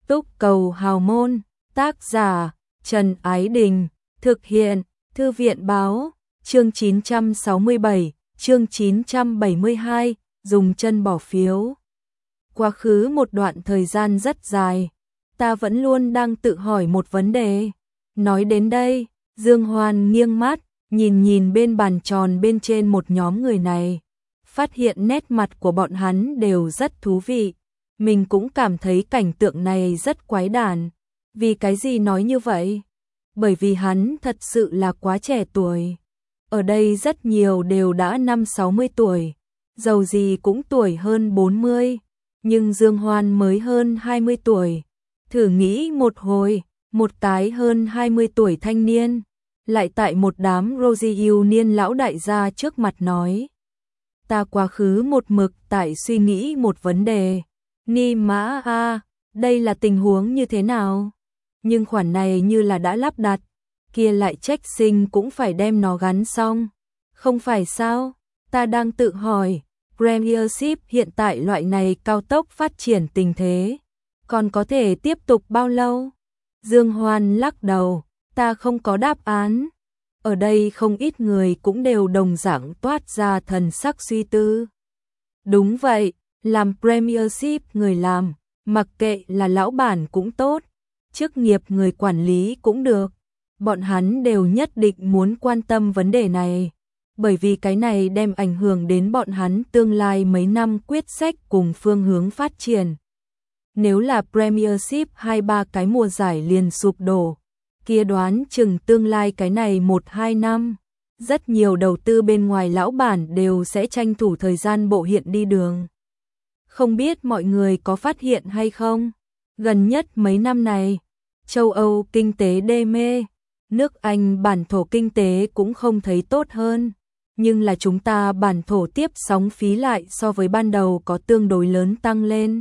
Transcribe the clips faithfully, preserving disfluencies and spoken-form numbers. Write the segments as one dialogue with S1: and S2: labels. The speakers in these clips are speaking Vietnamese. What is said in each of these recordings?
S1: Túc Cầu Hào Môn, tác giả Trần Ái Đình, thực hiện Thư viện Báo, chương chín trăm sáu mươi bảy, chương chín trăm bảy mươi hai, dùng chân bỏ phiếu. Quá khứ một đoạn thời gian rất dài, ta vẫn luôn đang tự hỏi một vấn đề. Nói đến đây, Dương Hoan nghiêng mắt, nhìn nhìn bên bàn tròn bên trên một nhóm người này, phát hiện nét mặt của bọn hắn đều rất thú vị. Mình cũng cảm thấy cảnh tượng này rất quái đản. Vì cái gì nói như vậy? Bởi vì hắn thật sự là quá trẻ tuổi. Ở đây rất nhiều đều đã năm sáu mươi tuổi, dầu gì cũng tuổi hơn bốn mươi, nhưng Dương Hoan mới hơn hai mươi tuổi. Thử nghĩ một hồi, một cái hơn hai mươi tuổi thanh niên, lại tại một đám Rosie yêu niên lão đại gia trước mặt nói. Ta quá khứ một mực tại suy nghĩ một vấn đề. Ni mã a, đây là tình huống như thế nào? Nhưng khoản này như là đã lắp đặt, kia lại trách sinh cũng phải đem nó gắn xong. Không phải sao? Ta đang tự hỏi, Premiership hiện tại loại này cao tốc phát triển tình thế, còn có thể tiếp tục bao lâu? Dương Hoan lắc đầu, ta không có đáp án. Ở đây không ít người cũng đều đồng dạng toát ra thần sắc suy tư. Đúng vậy, làm Premiership người làm, mặc kệ là lão bản cũng tốt, chức nghiệp người quản lý cũng được, bọn hắn đều nhất định muốn quan tâm vấn đề này, bởi vì cái này đem ảnh hưởng đến bọn hắn tương lai mấy năm quyết sách cùng phương hướng phát triển. Nếu là Premiership hai ba cái mùa giải liền sụp đổ, kia đoán chừng tương lai cái này một hai năm, rất nhiều đầu tư bên ngoài lão bản đều sẽ tranh thủ thời gian bộ hiện đi đường. Không biết mọi người có phát hiện hay không? Gần nhất mấy năm này, châu Âu kinh tế đê mê, nước Anh bản thổ kinh tế cũng không thấy tốt hơn, nhưng là chúng ta bản thổ tiếp sóng phí lại so với ban đầu có tương đối lớn tăng lên.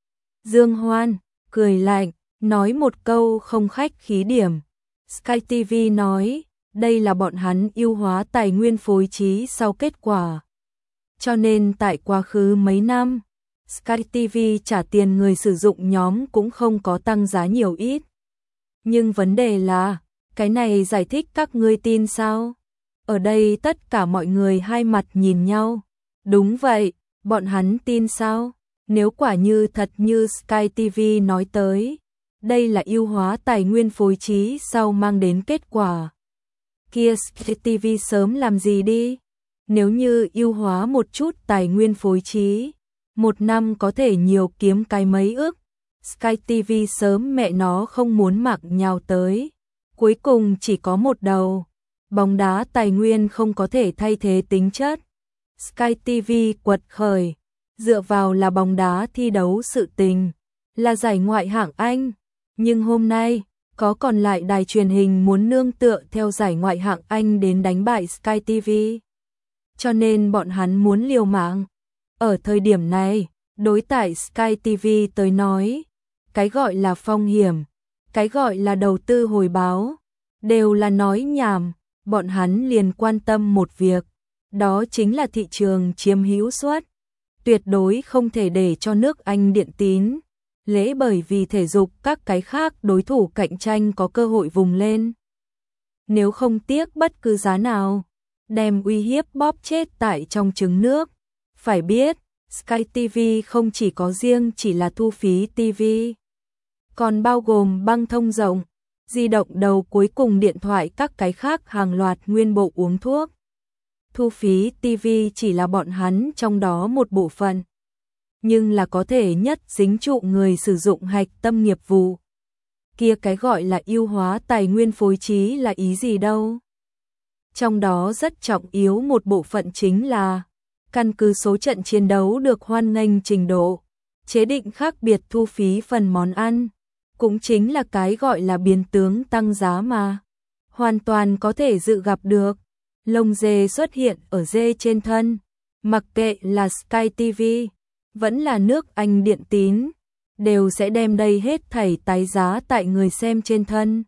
S1: Dương Hoan cười lạnh, nói một câu không khách khí điểm. Sky ti vi nói, đây là bọn hắn ưu hóa tài nguyên phối trí sau kết quả. Cho nên tại quá khứ mấy năm, Sky ti vi trả tiền người sử dụng nhóm cũng không có tăng giá nhiều ít. Nhưng vấn đề là, cái này giải thích các ngươi tin sao? Ở đây tất cả mọi người hai mặt nhìn nhau. Đúng vậy, bọn hắn tin sao? Nếu quả như thật như Sky ti vi nói tới, đây là ưu hóa tài nguyên phối trí sau mang đến kết quả. Kia Sky ti vi sớm làm gì đi? Nếu như ưu hóa một chút tài nguyên phối trí, một năm có thể nhiều kiếm cái mấy ước, Sky ti vi sớm mẹ nó không muốn mặc nhào tới. Cuối cùng chỉ có một đầu, bóng đá tài nguyên không có thể thay thế tính chất. Sky ti vi quật khởi, dựa vào là bóng đá thi đấu sự tình, là giải ngoại hạng Anh. Nhưng hôm nay, có còn lại đài truyền hình muốn nương tựa theo giải ngoại hạng Anh đến đánh bại Sky ti vi. Cho nên bọn hắn muốn liều mạng. Ở thời điểm này, đối tại Sky ti vi tới nói, cái gọi là phong hiểm, cái gọi là đầu tư hồi báo, đều là nói nhảm, bọn hắn liền quan tâm một việc, đó chính là thị trường chiếm hữu suất. Tuyệt đối không thể để cho nước Anh điện tín, lễ bởi vì thể dục các cái khác đối thủ cạnh tranh có cơ hội vùng lên. Nếu không tiếc bất cứ giá nào, đem uy hiếp bóp chết tại trong trứng nước. Phải biết, Sky ti vi không chỉ có riêng chỉ là thu phí ti vi, còn bao gồm băng thông rộng, di động đầu cuối cùng điện thoại các cái khác hàng loạt nguyên bộ uống thuốc. Thu phí ti vi chỉ là bọn hắn trong đó một bộ phận, nhưng là có thể nhất dính trụ người sử dụng hạch tâm nghiệp vụ. Kia cái gọi là ưu hóa tài nguyên phối trí là ý gì đâu? Trong đó rất trọng yếu một bộ phận chính là căn cứ số trận chiến đấu được hoan nghênh trình độ, chế định khác biệt thu phí phần món ăn, cũng chính là cái gọi là biến tướng tăng giá mà. Hoàn toàn có thể dự gặp được, lông dê xuất hiện ở dê trên thân, mặc kệ là Sky ti vi, vẫn là nước Anh điện tín, đều sẽ đem đây hết thảy tái giá tại người xem trên thân.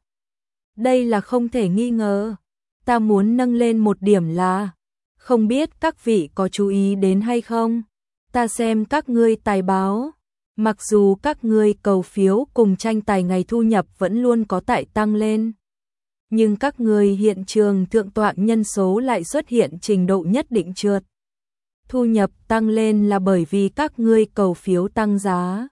S1: Đây là không thể nghi ngờ. Ta muốn nâng lên một điểm là, không biết các vị có chú ý đến hay không, ta xem các ngươi tài báo, Mặc dù các ngươi cầu phiếu cùng tranh tài ngày thu nhập vẫn luôn có tại tăng lên, nhưng các ngươi hiện trường thượng tọa nhân số lại xuất hiện trình độ nhất định trượt. Thu nhập tăng lên là bởi vì các ngươi cầu phiếu tăng giá.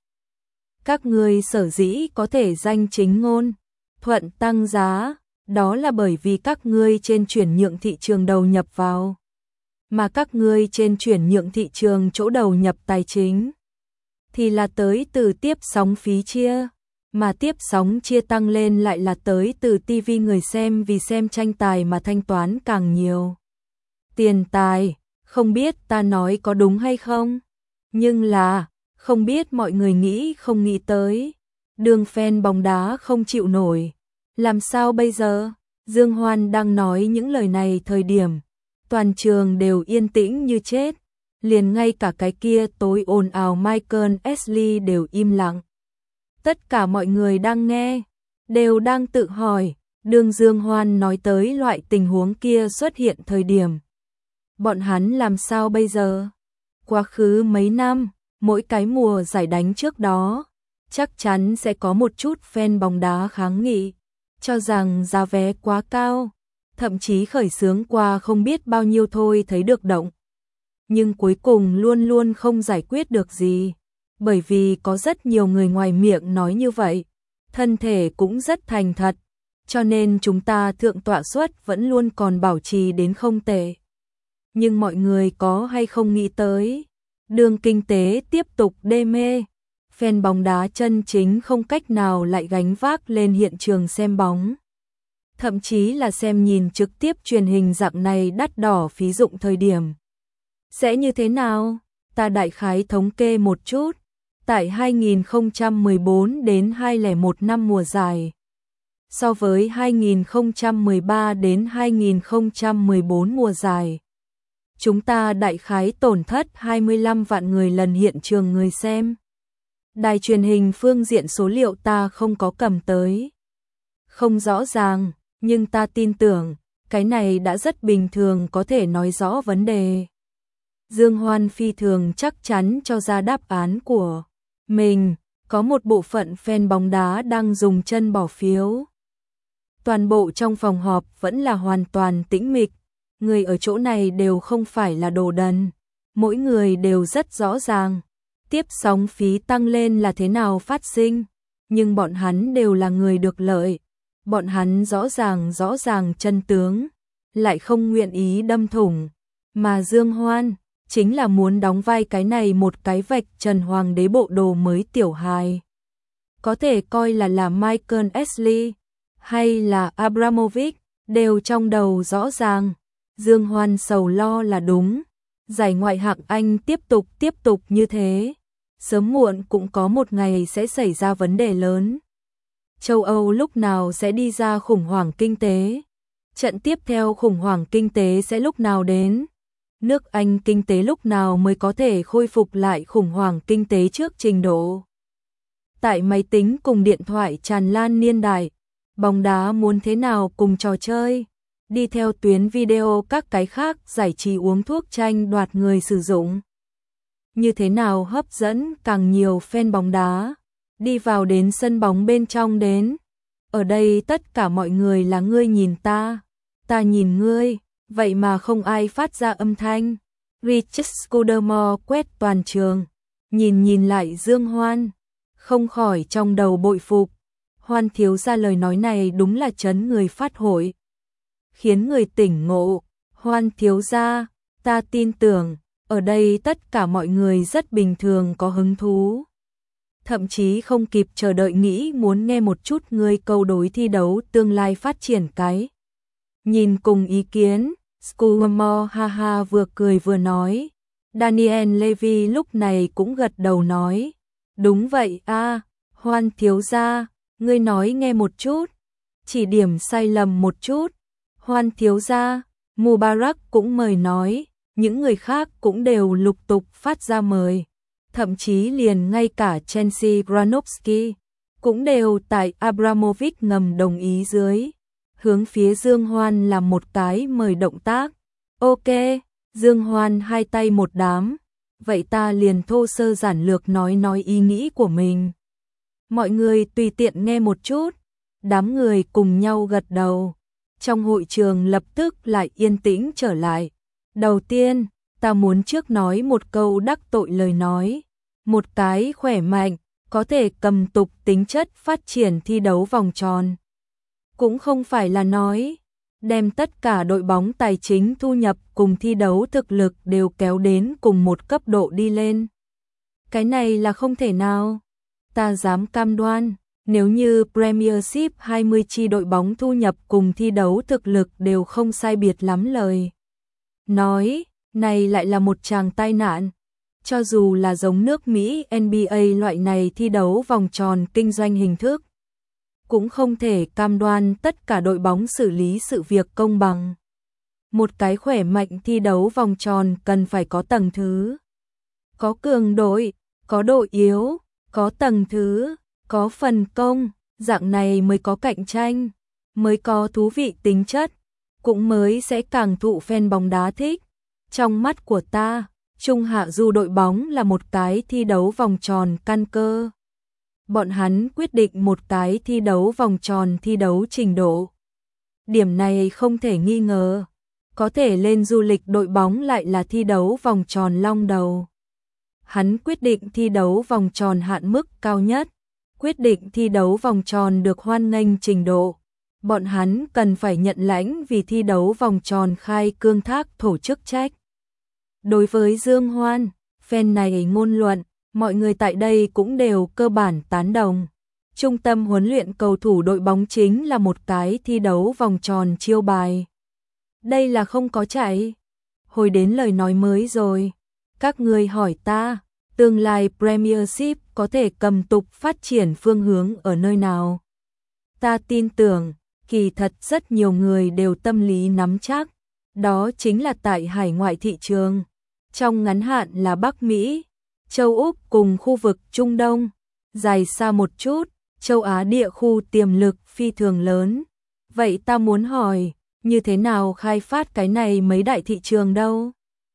S1: Các ngươi sở dĩ có thể danh chính ngôn thuận tăng giá, đó là bởi vì các ngươi trên chuyển nhượng thị trường đầu nhập vào, mà các ngươi trên chuyển nhượng thị trường chỗ đầu nhập tài chính thì là tới từ tiếp sóng phí chia, mà tiếp sóng chia tăng lên lại là tới từ ti vi người xem vì xem tranh tài mà thanh toán càng nhiều tiền tài. Không biết ta nói có đúng hay không, nhưng là không biết mọi người nghĩ không nghĩ tới, đường fan bóng đá không chịu nổi. Làm sao bây giờ? Dương Hoan đang nói những lời này thời điểm, toàn trường đều yên tĩnh như chết, liền ngay cả cái kia tối ồn ào Michael Ashley đều im lặng. Tất cả mọi người đang nghe, đều đang tự hỏi, đường Dương Hoan nói tới loại tình huống kia xuất hiện thời điểm. Bọn hắn làm sao bây giờ? Quá khứ mấy năm, mỗi cái mùa giải đánh trước đó, chắc chắn sẽ có một chút fan bóng đá kháng nghị, cho rằng giá vé quá cao, thậm chí khởi xướng qua không biết bao nhiêu thôi thấy được động. Nhưng cuối cùng luôn luôn không giải quyết được gì, bởi vì có rất nhiều người ngoài miệng nói như vậy, thân thể cũng rất thành thật, cho nên chúng ta thượng tọa suất vẫn luôn còn bảo trì đến không tệ. Nhưng mọi người có hay không nghĩ tới, đường kinh tế tiếp tục đê mê, fan bóng đá chân chính không cách nào lại gánh vác lên hiện trường xem bóng. Thậm chí là xem nhìn trực tiếp truyền hình dạng này đắt đỏ phí dụng thời điểm. Sẽ như thế nào? Ta đại khái thống kê một chút, tại hai nghìn không trăm mười bốn đến hai nghìn không trăm lẻ một năm mùa giải, so với hai nghìn không trăm mười ba đến hai nghìn không trăm mười bốn mùa giải, chúng ta đại khái tổn thất hai mươi lăm vạn người lần hiện trường người xem. Đài truyền hình phương diện số liệu ta không có cầm tới, không rõ ràng, nhưng ta tin tưởng, cái này đã rất bình thường có thể nói rõ vấn đề. Dương Hoan phi thường chắc chắn cho ra đáp án của mình, có một bộ phận fan bóng đá đang dùng chân bỏ phiếu. Toàn bộ trong phòng họp vẫn là hoàn toàn tĩnh mịch, người ở chỗ này đều không phải là đồ đần, mỗi người đều rất rõ ràng, tiếp sóng phí tăng lên là thế nào phát sinh, nhưng bọn hắn đều là người được lợi, bọn hắn rõ ràng rõ ràng chân tướng, lại không nguyện ý đâm thủng, mà Dương Hoan chính là muốn đóng vai cái này một cái vạch trần hoàng đế bộ đồ mới tiểu hài. Có thể coi là là Michael Ashley hay là Abramovich, đều trong đầu rõ ràng. Dương Hoan sầu lo là đúng, giải ngoại hạng Anh tiếp tục tiếp tục như thế, sớm muộn cũng có một ngày sẽ xảy ra vấn đề lớn. Châu Âu lúc nào sẽ đi ra khủng hoảng kinh tế? Trận tiếp theo khủng hoảng kinh tế sẽ lúc nào đến? Nước Anh kinh tế lúc nào mới có thể khôi phục lại khủng hoảng kinh tế trước trình độ? Tại máy tính cùng điện thoại tràn lan niên đại, bóng đá muốn thế nào cùng trò chơi? Đi theo tuyến video các cái khác giải trí uống thuốc tranh đoạt người sử dụng. Như thế nào hấp dẫn càng nhiều fan bóng đá, đi vào đến sân bóng bên trong đến. Ở đây tất cả mọi người là ngươi nhìn ta, ta nhìn ngươi, vậy mà không ai phát ra âm thanh. Richard Scudamore quét toàn trường, nhìn nhìn lại Dương Hoan, không khỏi trong đầu bội phục. Hoan thiếu ra lời nói này đúng là chấn người phát hội, khiến người tỉnh ngộ. Hoan thiếu gia, ta tin tưởng, ở đây tất cả mọi người rất bình thường có hứng thú. Thậm chí không kịp chờ đợi nghĩ muốn nghe một chút ngươi câu đối thi đấu tương lai phát triển cái. Nhìn cùng ý kiến, Scudamore ha ha vừa cười vừa nói. Daniel Levy lúc này cũng gật đầu nói. Đúng vậy a, Hoan thiếu gia, ngươi nói nghe một chút, chỉ điểm sai lầm một chút. Hoan thiếu gia, Mubarak cũng mời nói, những người khác cũng đều lục tục phát ra mời, thậm chí liền ngay cả Chelsea Granovsky cũng đều tại Abramovich ngầm đồng ý dưới, hướng phía Dương Hoan làm một cái mời động tác. Ok, Dương Hoan hai tay một đám, vậy ta liền thô sơ giản lược nói nói ý nghĩ của mình. Mọi người tùy tiện nghe một chút, đám người cùng nhau gật đầu. Trong hội trường lập tức lại yên tĩnh trở lại. Đầu tiên, ta muốn trước nói một câu đắc tội lời nói. Một cái khỏe mạnh, có thể cầm tục tính chất phát triển thi đấu vòng tròn. Cũng không phải là nói, đem tất cả đội bóng tài chính thu nhập cùng thi đấu thực lực đều kéo đến cùng một cấp độ đi lên. Cái này là không thể nào. Ta dám cam đoan, nếu như Premiership hai mươi chi đội bóng thu nhập cùng thi đấu thực lực đều không sai biệt lắm lời nói, này lại là một tràng tai nạn. Cho dù là giống nước Mỹ N B A loại này thi đấu vòng tròn kinh doanh hình thức, cũng không thể cam đoan tất cả đội bóng xử lý sự việc công bằng. Một cái khỏe mạnh thi đấu vòng tròn cần phải có tầng thứ, có cường đội, có độ yếu, có tầng thứ, có phần công, dạng này mới có cạnh tranh, mới có thú vị tính chất, cũng mới sẽ càng thụ fan bóng đá thích. Trong mắt của ta, Trung Hạ Du đội bóng là một cái thi đấu vòng tròn căn cơ. Bọn hắn quyết định một cái thi đấu vòng tròn thi đấu trình độ. Điểm này không thể nghi ngờ. Có thể lên du lịch đội bóng lại là thi đấu vòng tròn long đầu. Hắn quyết định thi đấu vòng tròn hạn mức cao nhất. Quyết định thi đấu vòng tròn được hoan nghênh trình độ. Bọn hắn cần phải nhận lãnh vì thi đấu vòng tròn khai cương thác thổ chức trách. Đối với Dương Hoan, fan này ngôn luận, mọi người tại đây cũng đều cơ bản tán đồng. Trung tâm huấn luyện cầu thủ đội bóng chính là một cái thi đấu vòng tròn chiêu bài. Đây là không có chạy. Hồi đến lời nói mới rồi. Các người hỏi ta, tương lai Premiership có thể cầm tục phát triển phương hướng ở nơi nào? Ta tin tưởng, kỳ thật rất nhiều người đều tâm lý nắm chắc. Đó chính là tại hải ngoại thị trường. Trong ngắn hạn là Bắc Mỹ, châu Úc cùng khu vực Trung Đông. Dài xa một chút, châu Á địa khu tiềm lực phi thường lớn. Vậy ta muốn hỏi, như thế nào khai phát cái này mấy đại thị trường đâu?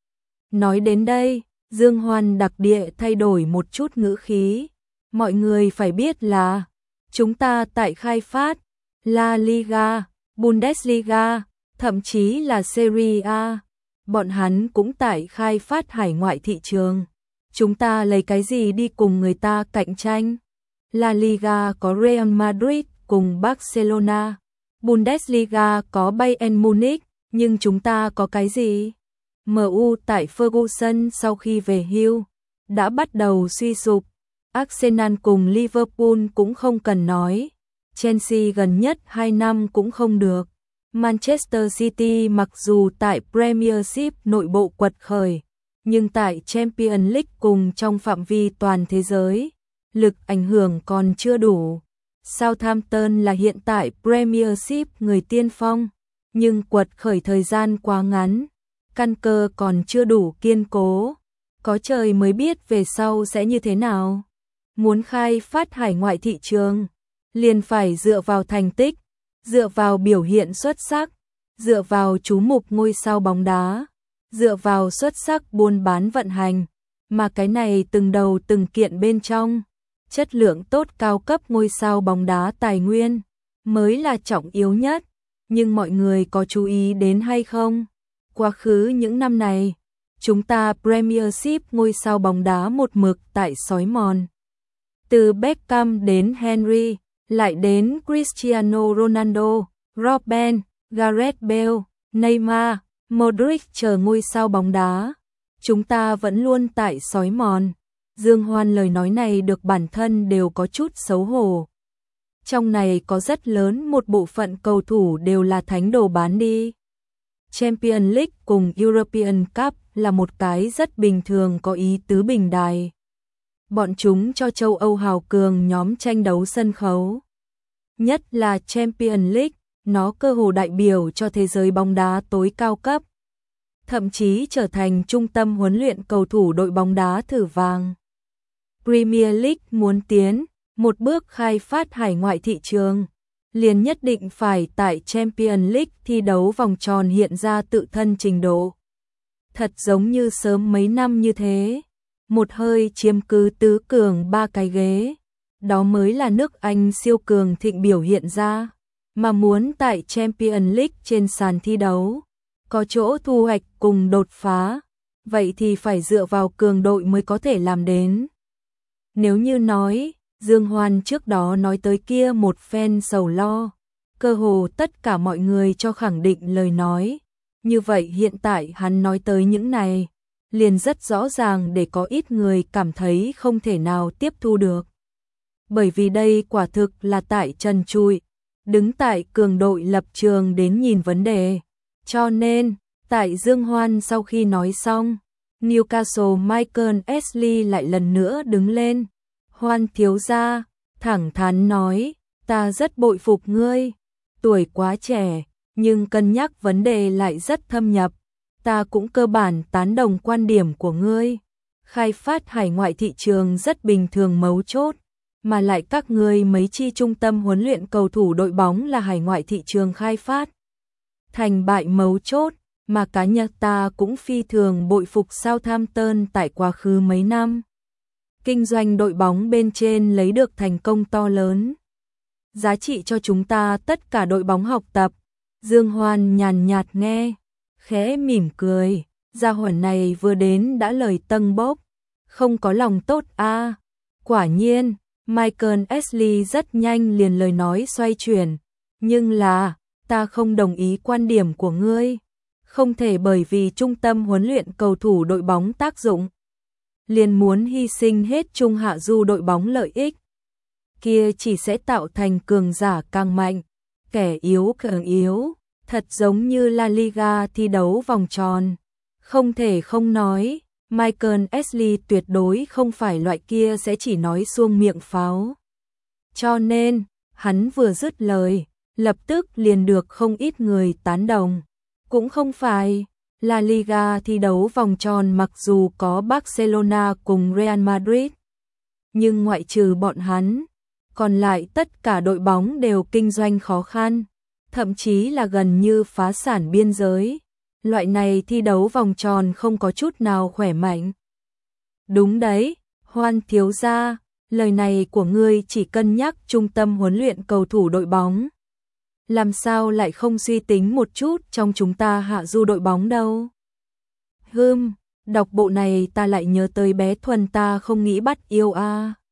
S1: Nói đến đây, Dương Hoan đặc địa thay đổi một chút ngữ khí. Mọi người phải biết là, chúng ta tại khai phát La Liga, Bundesliga, thậm chí là Serie A. Bọn hắn cũng tại khai phát hải ngoại thị trường. Chúng ta lấy cái gì đi cùng người ta cạnh tranh? La Liga có Real Madrid cùng Barcelona. Bundesliga có Bayern Munich, nhưng chúng ta có cái gì? em u tại Ferguson sau khi về hưu đã bắt đầu suy sụp. Arsenal cùng Liverpool cũng không cần nói. Chelsea gần nhất hai năm cũng không được. Manchester City mặc dù tại Premiership nội bộ quật khởi, nhưng tại Champions League cùng trong phạm vi toàn thế giới, lực ảnh hưởng còn chưa đủ. Southampton là hiện tại Premiership người tiên phong, nhưng quật khởi thời gian quá ngắn, căn cơ còn chưa đủ kiên cố. Có trời mới biết về sau sẽ như thế nào. Muốn khai phát hải ngoại thị trường, liền phải dựa vào thành tích, dựa vào biểu hiện xuất sắc, dựa vào chú mục ngôi sao bóng đá, dựa vào xuất sắc buôn bán vận hành, mà cái này từng đầu từng kiện bên trong, chất lượng tốt cao cấp ngôi sao bóng đá tài nguyên, mới là trọng yếu nhất. Nhưng mọi người có chú ý đến hay không? Quá khứ những năm này, chúng ta Premiership ngôi sao bóng đá một mực tại xói mòn. Từ Beckham đến Henry, lại đến Cristiano Ronaldo, Robben, Gareth Bale, Neymar, Modric chờ ngôi sao bóng đá. Chúng ta vẫn luôn tại xói mòn. Dương Hoan lời nói này được bản thân đều có chút xấu hổ. Trong này có rất lớn một bộ phận cầu thủ đều là thánh đồ bán đi. Champions League cùng European Cup là một cái rất bình thường có ý tứ bình đài. Bọn chúng cho châu Âu hào cường nhóm tranh đấu sân khấu. Nhất là Champions League, nó cơ hồ đại biểu cho thế giới bóng đá tối cao cấp. Thậm chí trở thành trung tâm huấn luyện cầu thủ đội bóng đá thử vàng. Premier League muốn tiến một bước khai phát hải ngoại thị trường, liền nhất định phải tại Champions League thi đấu vòng tròn hiện ra tự thân trình độ. Thật giống như sớm mấy năm như thế, một hơi chiếm cứ tứ cường ba cái ghế. Đó mới là nước Anh siêu cường thịnh biểu hiện ra, mà muốn tại Champions League trên sàn thi đấu, có chỗ thu hoạch cùng đột phá, vậy thì phải dựa vào cường đội mới có thể làm đến. Nếu như nói, Dương Hoan trước đó nói tới kia một phen sầu lo, cơ hồ tất cả mọi người cho khẳng định lời nói, như vậy hiện tại hắn nói tới những này, liền rất rõ ràng để có ít người cảm thấy không thể nào tiếp thu được. Bởi vì đây quả thực là tại trần trụi, đứng tại cường đội lập trường đến nhìn vấn đề. Cho nên, tại Dương Hoan sau khi nói xong, Newcastle Michael Ashley lại lần nữa đứng lên. Hoan thiếu gia, thẳng thắn nói, ta rất bội phục ngươi, tuổi quá trẻ, nhưng cân nhắc vấn đề lại rất thâm nhập. Ta cũng cơ bản tán đồng quan điểm của ngươi. Khai phát hải ngoại thị trường rất bình thường mấu chốt, mà lại các ngươi mấy chi trung tâm huấn luyện cầu thủ đội bóng là hải ngoại thị trường khai phát. Thành bại mấu chốt, mà cá nhân ta cũng phi thường bội phục Southampton tại quá khứ mấy năm. Kinh doanh đội bóng bên trên lấy được thành công to lớn. Giá trị cho chúng ta tất cả đội bóng học tập. Dương Hoan nhàn nhạt nghe, khẽ mỉm cười, gia hỏa này vừa đến đã lời tâng bốc, không có lòng tốt a. À. Quả nhiên, Michael Ashley rất nhanh liền lời nói xoay chuyển, nhưng là, ta không đồng ý quan điểm của ngươi, không thể bởi vì trung tâm huấn luyện cầu thủ đội bóng tác dụng, liền muốn hy sinh hết trung hạ du đội bóng lợi ích. Kia chỉ sẽ tạo thành cường giả càng mạnh, kẻ yếu càng yếu, thật giống như La Liga thi đấu vòng tròn. Không thể không nói, Michael Ashley tuyệt đối không phải loại kia sẽ chỉ nói suông miệng pháo. Cho nên, hắn vừa dứt lời, lập tức liền được không ít người tán đồng. Cũng không phải, La Liga thi đấu vòng tròn mặc dù có Barcelona cùng Real Madrid, nhưng ngoại trừ bọn hắn, còn lại tất cả đội bóng đều kinh doanh khó khăn, thậm chí là gần như phá sản biên giới. Loại này thi đấu vòng tròn không có chút nào khỏe mạnh. Đúng đấy, Hoan thiếu gia, lời này của ngươi chỉ cân nhắc trung tâm huấn luyện cầu thủ đội bóng. Làm sao lại không suy tính một chút trong chúng ta hạ du đội bóng đâu? Hừm, đọc bộ này ta lại nhớ tới bé Thuần ta không nghĩ bắt yêu a. À.